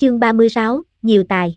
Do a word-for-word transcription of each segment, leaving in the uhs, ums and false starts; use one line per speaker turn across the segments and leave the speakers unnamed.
chương ba mươi sáu, nhiều tài.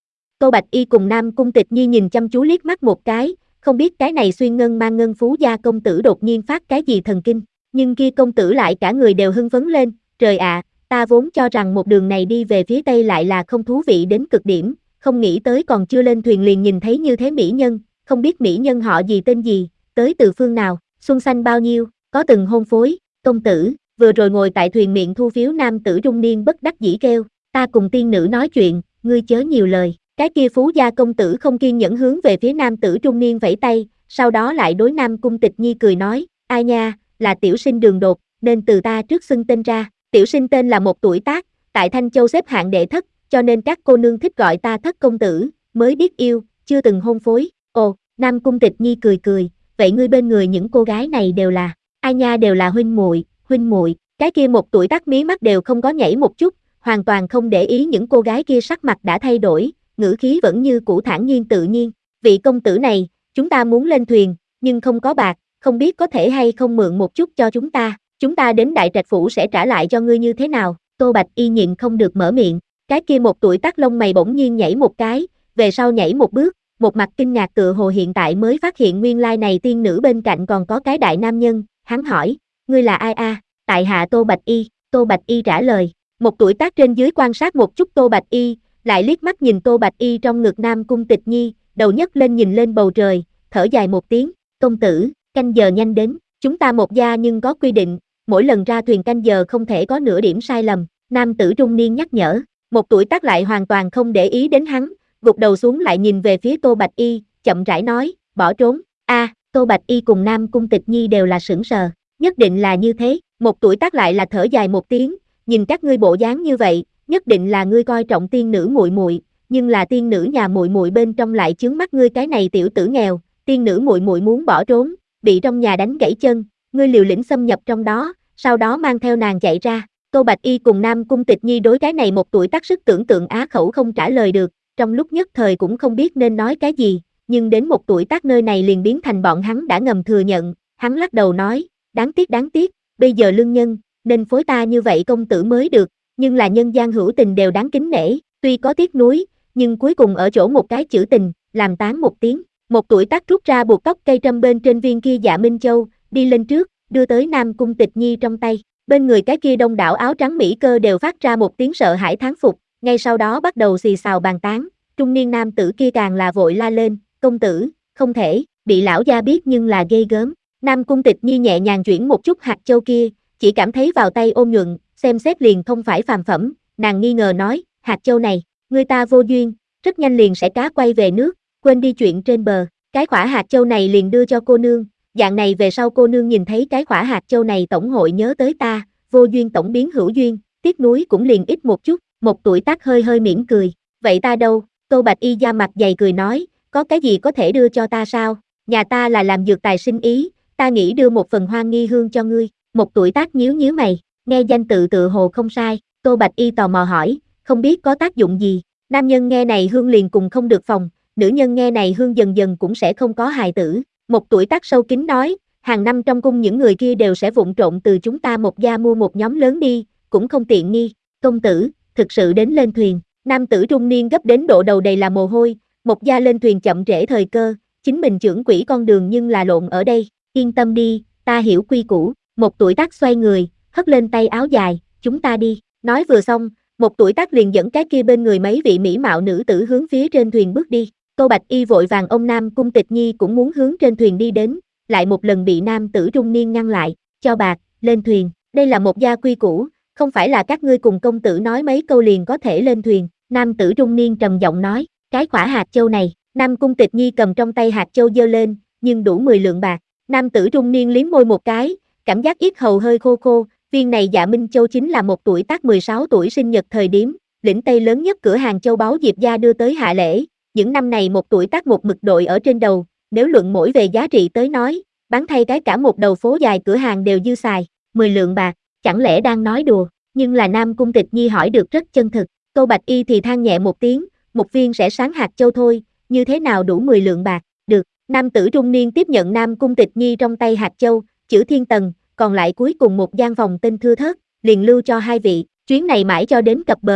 Tô Bạch Y cùng Nam Cung Tịch Nhi nhìn chăm chú liếc mắt một cái, không biết cái này xuyên ngân mang ngân phú gia công tử đột nhiên phát cái gì thần kinh, nhưng kia công tử lại cả người đều hưng phấn lên, trời ạ, ta vốn cho rằng một đường này đi về phía tây lại là không thú vị đến cực điểm, không nghĩ tới còn chưa lên thuyền liền nhìn thấy như thế mỹ nhân, không biết mỹ nhân họ gì tên gì, tới từ phương nào, xuân xanh bao nhiêu, có từng hôn phối, công tử, vừa rồi ngồi tại thuyền miệng thu phiếu nam tử trung niên bất đắc dĩ kêu, ta cùng tiên nữ nói chuyện, ngươi chớ nhiều lời. Cái kia phú gia công tử không kiên nhẫn hướng về phía nam tử trung niên vẫy tay, sau đó lại đối Nam Cung Tịch Nhi cười nói, ai nha, là tiểu sinh đường đột, nên từ ta trước xưng tên ra, tiểu sinh tên là một tuổi tác, tại Thanh Châu xếp hạng đệ thất, cho nên các cô nương thích gọi ta thất công tử, mới biết yêu, chưa từng hôn phối, ồ, Nam Cung Tịch Nhi cười cười, vậy ngươi bên người những cô gái này đều là, ai nha đều là huynh muội, huynh muội, cái kia một tuổi tác mí mắt đều không có nhảy một chút, hoàn toàn không để ý những cô gái kia sắc mặt đã thay đổi, ngữ khí vẫn như cũ thản nhiên tự nhiên, vị công tử này, chúng ta muốn lên thuyền, nhưng không có bạc, không biết có thể hay không mượn một chút cho chúng ta, chúng ta đến Đại Trạch Phủ sẽ trả lại cho ngươi như thế nào, Tô Bạch Y nhịn không được mở miệng, cái kia một tuổi tác lông mày bỗng nhiên nhảy một cái, về sau nhảy một bước, một mặt kinh ngạc tựa hồ hiện tại mới phát hiện nguyên lai này tiên nữ bên cạnh còn có cái đại nam nhân, hắn hỏi, ngươi là ai a? Tại hạ Tô Bạch Y, Tô Bạch Y trả lời, một tuổi tác trên dưới quan sát một chút Tô Bạch Y, lại liếc mắt nhìn Tô Bạch Y trong ngực Nam Cung Tịch Nhi, đầu nhấc lên nhìn lên bầu trời, thở dài một tiếng, công tử, canh giờ nhanh đến, chúng ta một gia nhưng có quy định, mỗi lần ra thuyền canh giờ không thể có nửa điểm sai lầm, nam tử trung niên nhắc nhở, một tuổi tác lại hoàn toàn không để ý đến hắn, gục đầu xuống lại nhìn về phía Tô Bạch Y, chậm rãi nói, bỏ trốn, a, Tô Bạch Y cùng Nam Cung Tịch Nhi đều là sững sờ, nhất định là như thế, một tuổi tác lại là thở dài một tiếng, nhìn các ngươi bộ dáng như vậy, nhất định là ngươi coi trọng tiên nữ muội muội, nhưng là tiên nữ nhà muội muội bên trong lại chướng mắt ngươi cái này tiểu tử nghèo, tiên nữ muội muội muốn bỏ trốn, bị trong nhà đánh gãy chân, ngươi liều lĩnh xâm nhập trong đó, sau đó mang theo nàng chạy ra. Tô Bạch Y cùng Nam Cung Tịch Nhi đối cái này một tuổi tác sức tưởng tượng á khẩu không trả lời được, trong lúc nhất thời cũng không biết nên nói cái gì, nhưng đến một tuổi tác nơi này liền biến thành bọn hắn đã ngầm thừa nhận, hắn lắc đầu nói, đáng tiếc đáng tiếc, bây giờ lương nhân, nên phối ta như vậy công tử mới được. Nhưng là nhân gian hữu tình đều đáng kính nể, tuy có tiếc nuối, nhưng cuối cùng ở chỗ một cái chữ tình, làm tán một tiếng, một tuổi tác rút ra buộc tóc cây trâm bên trên viên kia dạ Minh Châu, đi lên trước, đưa tới Nam Cung Tịch Nhi trong tay, bên người cái kia đông đảo áo trắng mỹ cơ đều phát ra một tiếng sợ hãi thán phục, ngay sau đó bắt đầu xì xào bàn tán, trung niên nam tử kia càng là vội la lên, công tử, không thể, bị lão gia biết nhưng là ghê gớm, Nam Cung Tịch Nhi nhẹ nhàng chuyển một chút hạt châu kia, chỉ cảm thấy vào tay ôn nhuận, xem xét liền không phải phàm phẩm, nàng nghi ngờ nói, hạt châu này, người ta vô duyên, rất nhanh liền sẽ cá quay về nước, quên đi chuyện trên bờ, cái khỏa hạt châu này liền đưa cho cô nương, dạng này về sau cô nương nhìn thấy cái khỏa hạt châu này tổng hội nhớ tới ta, vô duyên tổng biến hữu duyên, tiếc nuối cũng liền ít một chút, một tuổi tác hơi hơi mỉm cười, vậy ta đâu, Tô Bạch Y da mặt dày cười nói, có cái gì có thể đưa cho ta sao, nhà ta là làm dược tài sinh ý, ta nghĩ đưa một phần hoa nghi hương cho ngươi, một tuổi tác nhíu nhíu mày. Nghe danh tự tự hồ không sai, Tô Bạch Y tò mò hỏi, không biết có tác dụng gì, nam nhân nghe này hương liền cùng không được phòng, nữ nhân nghe này hương dần dần cũng sẽ không có hài tử, một tuổi tác sâu kín nói, hàng năm trong cung những người kia đều sẽ vụng trộn từ chúng ta một gia mua một nhóm lớn đi, cũng không tiện nghi, công tử, thực sự đến lên thuyền, nam tử trung niên gấp đến độ đầu đầy là mồ hôi, một gia lên thuyền chậm trễ thời cơ, chính mình trưởng quỹ con đường nhưng là lộn ở đây, yên tâm đi, ta hiểu quy củ, một tuổi tác xoay người, hất lên tay áo dài, chúng ta đi, nói vừa xong, một tuổi tác liền dẫn cái kia bên người mấy vị mỹ mạo nữ tử hướng phía trên thuyền bước đi, Tô Bạch Y vội vàng ông Nam Cung Tịch Nhi cũng muốn hướng trên thuyền đi đến, lại một lần bị nam tử trung niên ngăn lại, cho bạc, lên thuyền, đây là một gia quy củ, không phải là các ngươi cùng công tử nói mấy câu liền có thể lên thuyền, nam tử trung niên trầm giọng nói, cái khỏa hạt châu này, Nam Cung Tịch Nhi cầm trong tay hạt châu giơ lên, nhưng đủ mười lượng bạc, nam tử trung niên liếm môi một cái, cảm giác yết hầu hơi khô khô. Viên này dạ Minh Châu chính là một tuổi tác mười sáu tuổi sinh nhật thời điểm, lĩnh Tây lớn nhất cửa hàng châu báu Diệp gia đưa tới hạ lễ, những năm này một tuổi tác một mực đội ở trên đầu, nếu luận mỗi về giá trị tới nói, bán thay cái cả một đầu phố dài cửa hàng đều dư xài, mười lượng bạc, chẳng lẽ đang nói đùa, nhưng là Nam Cung Tịch Nhi hỏi được rất chân thực, Tô Bạch Y thì than nhẹ một tiếng, một viên sẽ sáng hạt châu thôi, như thế nào đủ mười lượng bạc, được, nam tử trung niên tiếp nhận Nam Cung Tịch Nhi trong tay hạt châu, chữ thiên tầng, còn lại cuối cùng một gian phòng tên thưa thớt, liền lưu cho hai vị, chuyến này mãi cho đến cập bờ,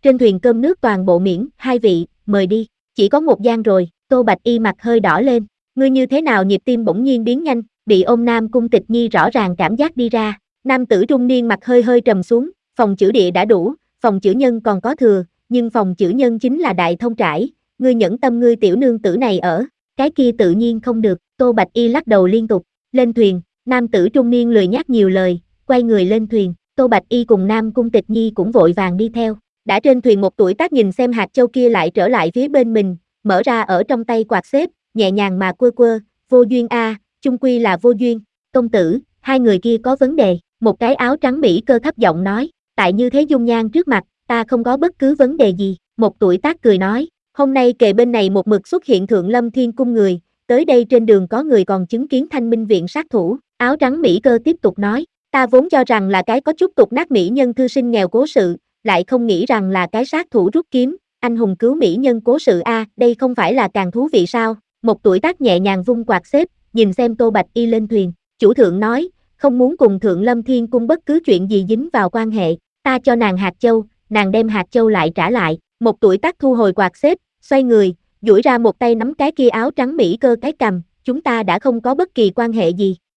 trên thuyền cơm nước toàn bộ miễn, hai vị, mời đi, chỉ có một gian rồi, Tô Bạch Y mặt hơi đỏ lên, ngươi như thế nào nhịp tim bỗng nhiên biến nhanh, bị ôm Nam Cung Tịch Nhi rõ ràng cảm giác đi ra, nam tử trung niên mặt hơi hơi trầm xuống, phòng chữ địa đã đủ, phòng chữ nhân còn có thừa, nhưng phòng chữ nhân chính là đại thông trải, ngươi nhẫn tâm ngươi tiểu nương tử này ở, cái kia tự nhiên không được, Tô Bạch Y lắc đầu liên tục, lên thuyền, nam tử trung niên lười nhắc nhiều lời, quay người lên thuyền, Tô Bạch Y cùng Nam Cung Tịch Nhi cũng vội vàng đi theo, đã trên thuyền một tuổi tác nhìn xem hạt châu kia lại trở lại phía bên mình, mở ra ở trong tay quạt xếp, nhẹ nhàng mà quơ quơ, vô duyên a, chung quy là vô duyên, công tử, hai người kia có vấn đề, một cái áo trắng mỹ cơ thấp giọng nói, tại như thế dung nhan trước mặt, ta không có bất cứ vấn đề gì, một tuổi tác cười nói, hôm nay kề bên này một mực xuất hiện Thượng Lâm Thiên Cung người, tới đây trên đường có người còn chứng kiến Thanh Minh Viện sát thủ, áo trắng mỹ cơ tiếp tục nói, ta vốn cho rằng là cái có chút tục nát mỹ nhân thư sinh nghèo cố sự, lại không nghĩ rằng là cái sát thủ rút kiếm, anh hùng cứu mỹ nhân cố sự a, đây không phải là càng thú vị sao? Một tuổi tác nhẹ nhàng vung quạt xếp, nhìn xem Tô Bạch Y lên thuyền, chủ thượng nói, không muốn cùng Thượng Lâm Thiên Cung bất cứ chuyện gì dính vào quan hệ, ta cho nàng hạt châu, nàng đem hạt châu lại trả lại, một tuổi tác thu hồi quạt xếp, xoay người, duỗi ra một tay nắm cái kia áo trắng mỹ cơ cái cầm, chúng ta đã không có bất kỳ quan hệ gì,